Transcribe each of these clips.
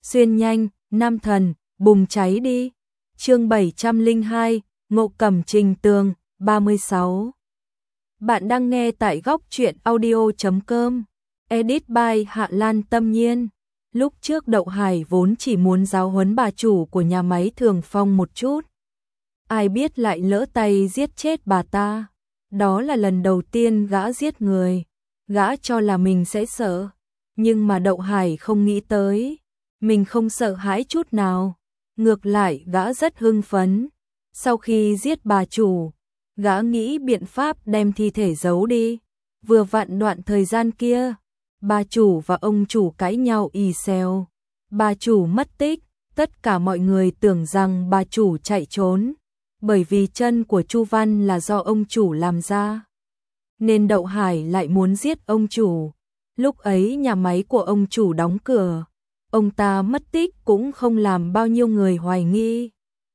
xuyên nhanh, nam thần, bùng cháy đi. Chương 702, Ngộ Cẩm Trình Tường, 36. Bạn đang nghe tại góc truyện audio.com. Edit by Hạ Lan Tâm Nhiên. Lúc trước Đậu Hải vốn chỉ muốn giáo huấn bà chủ của nhà máy Thường Phong một chút. Ai biết lại lỡ tay giết chết bà ta. Đó là lần đầu tiên gã giết người. Gã cho là mình sẽ sợ. Nhưng mà Đậu Hải không nghĩ tới. Mình không sợ hãi chút nào. Ngược lại gã rất hưng phấn. Sau khi giết bà chủ, gã nghĩ biện pháp đem thi thể giấu đi. Vừa vặn đoạn thời gian kia, bà chủ và ông chủ cãi nhau ì xèo. Bà chủ mất tích, tất cả mọi người tưởng rằng bà chủ chạy trốn. Bởi vì chân của Chu Văn là do ông chủ làm ra. Nên Đậu Hải lại muốn giết ông chủ. Lúc ấy nhà máy của ông chủ đóng cửa. Ông ta mất tích cũng không làm bao nhiêu người hoài nghi.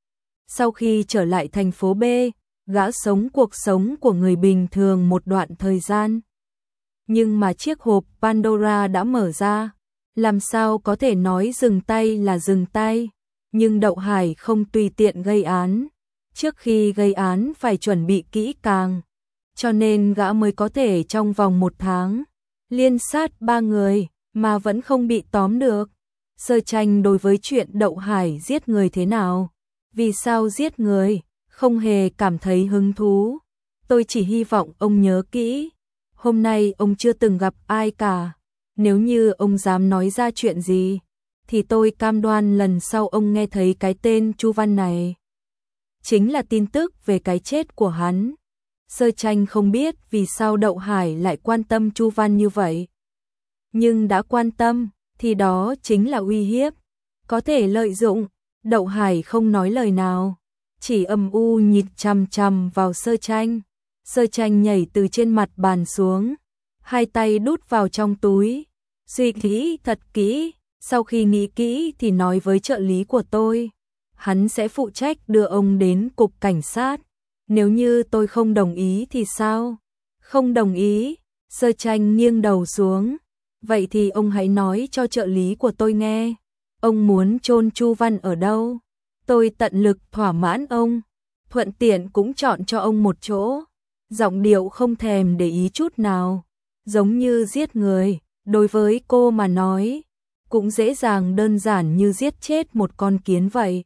Sau khi trở lại thành phố B, gã sống cuộc sống của người bình thường một đoạn thời gian. Nhưng mà chiếc hộp Pandora đã mở ra. Làm sao có thể nói dừng tay là dừng tay. Nhưng Đậu Hải không tùy tiện gây án. Trước khi gây án phải chuẩn bị kỹ càng. Cho nên gã mới có thể trong vòng 1 tháng liên sát 3 người mà vẫn không bị tóm được. Sơ Tranh đối với chuyện Đậu Hải giết người thế nào, vì sao giết người, không hề cảm thấy hứng thú. Tôi chỉ hy vọng ông nhớ kỹ, hôm nay ông chưa từng gặp ai cả. Nếu như ông dám nói ra chuyện gì, thì tôi cam đoan lần sau ông nghe thấy cái tên Chu Văn này chính là tin tức về cái chết của hắn. Sơ Tranh không biết vì sao Đậu Hải lại quan tâm Chu Văn như vậy. Nhưng đã quan tâm, thì đó chính là uy hiếp. Có thể lợi dụng. Đậu Hải không nói lời nào, chỉ âm u nhìn chằm chằm vào Sơ Tranh. Sơ Tranh nhảy từ trên mặt bàn xuống, hai tay đút vào trong túi. Suy nghĩ thật kỹ, sau khi nghĩ kỹ thì nói với trợ lý của tôi. Hắn sẽ phụ trách đưa ông đến cục cảnh sát. Nếu như tôi không đồng ý thì sao? Không đồng ý. Sơ Tranh nghiêng đầu xuống. Vậy thì ông hãy nói cho trợ lý của tôi nghe. Ông muốn chôn Chu Văn ở đâu? Tôi tận lực thỏa mãn ông. Thuận tiện cũng chọn cho ông một chỗ. Giọng điệu không thèm để ý chút nào. Giống như giết người. Đối với cô mà nói, cũng dễ dàng đơn giản như giết chết một con kiến vậy.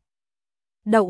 Đậu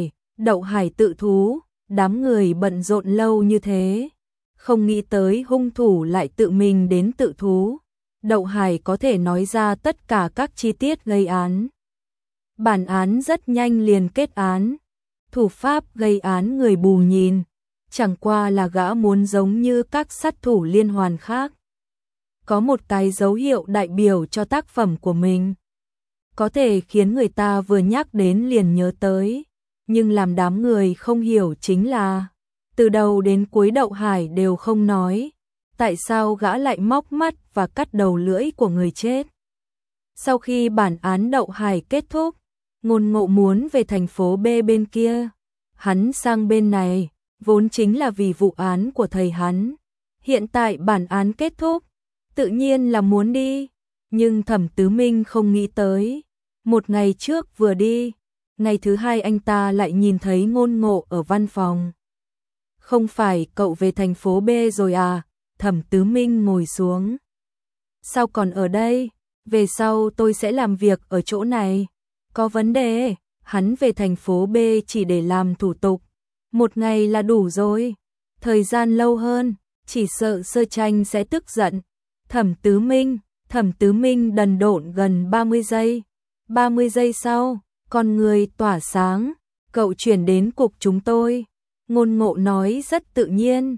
Hải tự thú. Đám người bận rộn lâu như thế. Không nghĩ tới hung thủ lại tự mình đến tự thú. Đậu Hải có thể nói ra tất cả các chi tiết gây án. Bản án rất nhanh liền kết án. Thủ pháp gây án người bù nhìn. Chẳng qua là gã muốn giống như các sát thủ liên hoàn khác. Có một cái dấu hiệu đại biểu cho tác phẩm của mình. Có thể khiến người ta vừa nhắc đến liền nhớ tới. Nhưng làm đám người không hiểu chính là từ đầu đến cuối Đậu Hải đều không nói. Tại sao gã lại móc mắt và cắt đầu lưỡi của người chết? Sau khi bản án Đậu Hải kết thúc, Ngôn Ngộ muốn về thành phố B bên kia. Hắn sang bên này, vốn chính là vì vụ án của thầy hắn. Hiện tại bản án kết thúc, tự nhiên là muốn đi. Nhưng Thẩm Tứ Minh không nghĩ tới. Một ngày trước vừa đi, ngày thứ hai anh ta lại nhìn thấy Ngôn Ngộ ở văn phòng. Không phải cậu về thành phố B rồi à? Thẩm Tứ Minh ngồi xuống. Sao còn ở đây? Về sau tôi sẽ làm việc ở chỗ này. Có vấn đề, hắn về thành phố B chỉ để làm thủ tục. Một ngày là đủ rồi. Thời gian lâu hơn, chỉ sợ Sơ Tranh sẽ tức giận. Thẩm Tứ Minh đần độn gần 30 giây. 30 giây sau, con người tỏa sáng. Cậu chuyển đến cục chúng tôi. Ngôn Ngộ nói rất tự nhiên.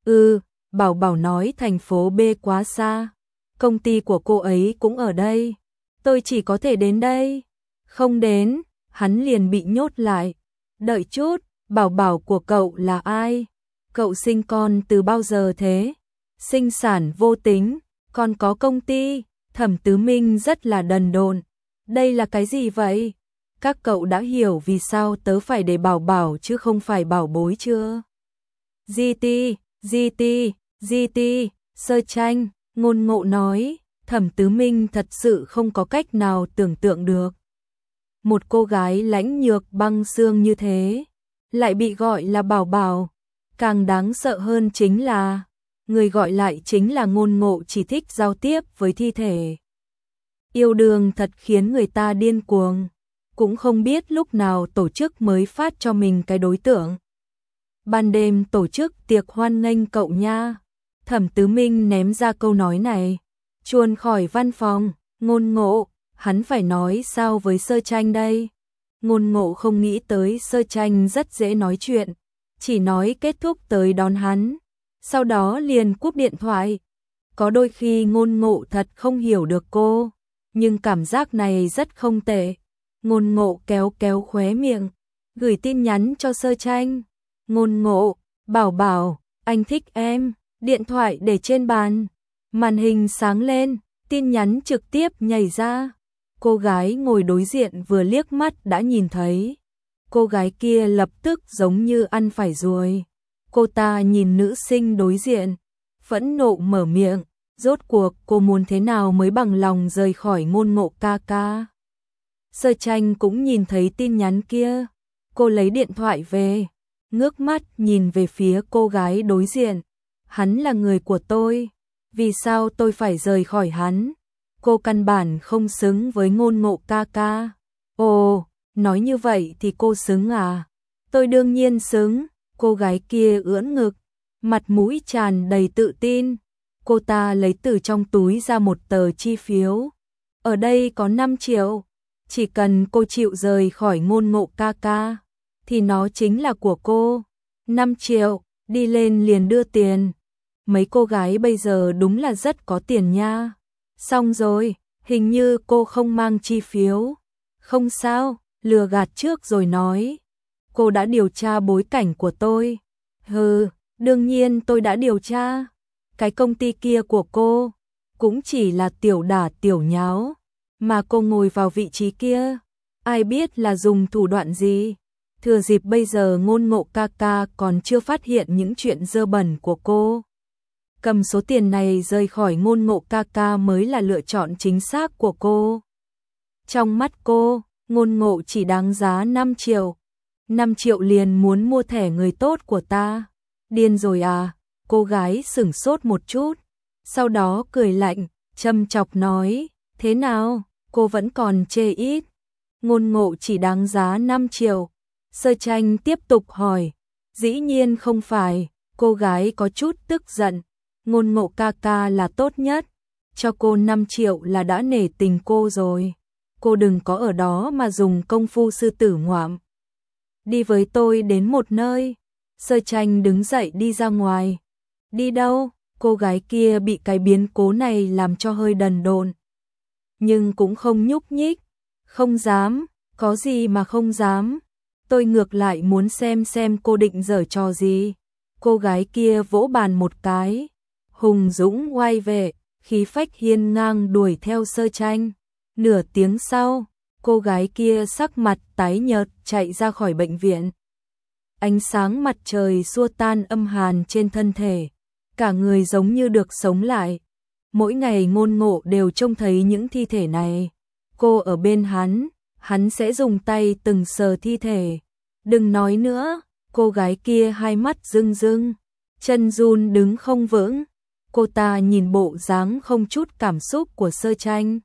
Bảo nói thành phố B quá xa. Công ty của cô ấy cũng ở đây. Tôi chỉ có thể đến đây. Không đến, hắn liền bị nhốt lại. Đợi chút, Bảo của cậu là ai? Cậu sinh con từ bao giờ thế? Sinh sản vô tính, còn có công ty. Thẩm Tứ Minh rất là đần độn. Đây là cái gì vậy? Các cậu đã hiểu vì sao tớ phải để Bảo chứ không phải Bảo Bối chưa? GT, Sơ Tranh, Ngôn Ngộ nói, Thẩm Tứ Minh thật sự không có cách nào tưởng tượng được. Một cô gái lãnh nhược băng xương như thế, lại bị gọi là bảo bảo. Càng đáng sợ hơn chính là, người gọi lại chính là Ngôn Ngộ chỉ thích giao tiếp với thi thể. Yêu đương thật khiến người ta điên cuồng, cũng không biết lúc nào tổ chức mới phát cho mình cái đối tượng. Ban đêm tổ chức tiệc hoan nghênh cậu nha. Thẩm Tứ Minh ném ra câu nói này, chuồn khỏi văn phòng. Ngôn Ngộ, hắn phải nói sao với Sơ Tranh đây? Ngôn Ngộ không nghĩ tới Sơ Tranh rất dễ nói chuyện, chỉ nói kết thúc tới đón hắn, sau đó liền cúp điện thoại. Có đôi khi Ngôn Ngộ thật không hiểu được cô, nhưng cảm giác này rất không tệ. Ngôn Ngộ kéo kéo khóe miệng, gửi tin nhắn cho Sơ Tranh. Ngôn Ngộ, bảo bảo, anh thích em. Điện thoại để trên bàn, màn hình sáng lên, tin nhắn trực tiếp nhảy ra. Cô gái ngồi đối diện vừa liếc mắt đã nhìn thấy. Cô gái kia lập tức giống như ăn phải ruồi. Cô ta nhìn nữ sinh đối diện, phẫn nộ mở miệng, rốt cuộc cô muốn thế nào mới bằng lòng rời khỏi Ngôn Ngộ ca ca. Sơ Tranh cũng nhìn thấy tin nhắn kia, cô lấy điện thoại về, ngước mắt nhìn về phía cô gái đối diện. Hắn là người của tôi, vì sao tôi phải rời khỏi hắn? Cô căn bản không xứng với Ngôn Ngộ ca ca. Ồ, nói như vậy thì cô xứng à? Tôi đương nhiên xứng. Cô gái kia ưỡn ngực, mặt mũi tràn đầy tự tin. Cô ta lấy từ trong túi ra một tờ chi phiếu. Ở đây có 5 triệu. Chỉ cần cô chịu rời khỏi Ngôn Ngộ ca ca, thì nó chính là của cô. 5 triệu, đi lên liền đưa tiền. Mấy cô gái bây giờ đúng là rất có tiền nha. Xong rồi, hình như cô không mang chi phiếu. Không sao, lừa gạt trước rồi nói. Cô đã điều tra bối cảnh của tôi. Hừ, đương nhiên tôi đã điều tra. Cái công ty kia của cô cũng chỉ là tiểu đả tiểu nháo, mà cô ngồi vào vị trí kia, ai biết là dùng thủ đoạn gì. Thừa dịp bây giờ Ngôn Ngộ ca ca còn chưa phát hiện những chuyện dơ bẩn của cô, cầm số tiền này rời khỏi Ngôn Ngộ ca ca mới là lựa chọn chính xác của cô. Trong mắt cô, Ngôn Ngộ chỉ đáng giá 5 triệu. 5 triệu liền muốn mua thẻ người tốt của ta. Điên rồi à? Cô gái sửng sốt một chút, sau đó cười lạnh, châm chọc nói, thế nào, cô vẫn còn chê ít. Ngôn Ngộ chỉ đáng giá 5 triệu. Sơ Tranh tiếp tục hỏi, dĩ nhiên không phải. Cô gái có chút tức giận. Ngôn Ngộ ca ca là tốt nhất, cho cô 5 triệu là đã nể tình cô rồi. Cô đừng có ở đó mà dùng công phu sư tử ngoạm. Đi với tôi đến một nơi. Sơ Tranh đứng dậy đi ra ngoài. Đi đâu? Cô gái kia bị cái biến cố này làm cho hơi đần độn, nhưng cũng không nhúc nhích. Không dám, có gì mà không dám. Tôi ngược lại muốn xem cô định giở trò gì. Cô gái kia vỗ bàn một cái, hùng dũng quay về, khí phách hiên ngang đuổi theo Sơ Tranh. Nửa tiếng sau, cô gái kia sắc mặt tái nhợt chạy ra khỏi bệnh viện. Ánh sáng mặt trời xua tan âm hàn trên thân thể, cả người giống như được sống lại. Mỗi ngày Ngôn Ngộ đều trông thấy những thi thể này. Cô ở bên hắn sẽ dùng tay từng sờ thi thể. Đừng nói nữa. Cô gái kia hai mắt rưng rưng, chân run đứng không vững. Cô ta nhìn bộ dáng không chút cảm xúc của Sơ Tranh,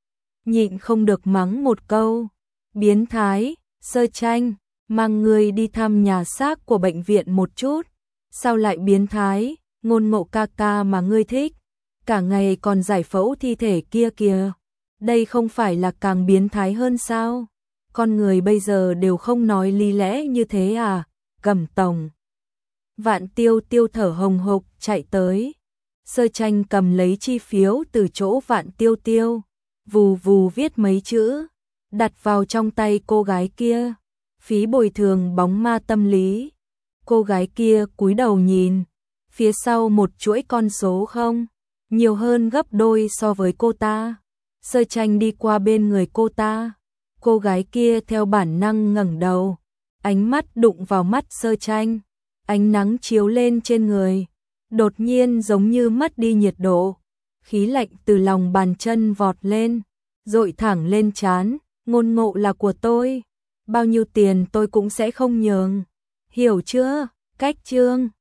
nhịn không được mắng một câu, biến thái. Sơ Tranh, mang người đi thăm nhà xác của bệnh viện một chút. Sao lại biến thái? Ngôn Ngộ ca ca mà ngươi thích, cả ngày còn giải phẫu thi thể kia kìa. Đây không phải là càng biến thái hơn sao? Con người bây giờ đều không nói lý lẽ như thế à? Cẩm tổng. Vạn Tiêu Tiêu thở hồng hộc chạy tới. Sơ Tranh cầm lấy chi phiếu từ chỗ Vạn Tiêu Tiêu, vù vù viết mấy chữ, đặt vào trong tay cô gái kia. Phí bồi thường bóng ma tâm lý. Cô gái kia cúi đầu nhìn, phía sau một chuỗi con số không, nhiều hơn gấp đôi so với cô ta. Sơ Tranh đi qua bên người cô ta. Cô gái kia theo bản năng ngẩng đầu, ánh mắt đụng vào mắt Sơ Tranh. Ánh nắng chiếu lên trên người, đột nhiên giống như mất đi nhiệt độ, khí lạnh từ lòng bàn chân vọt lên, dội thẳng lên trán, Ngôn Ngộ là của tôi, bao nhiêu tiền tôi cũng sẽ không nhường. Hiểu chưa? Cách chương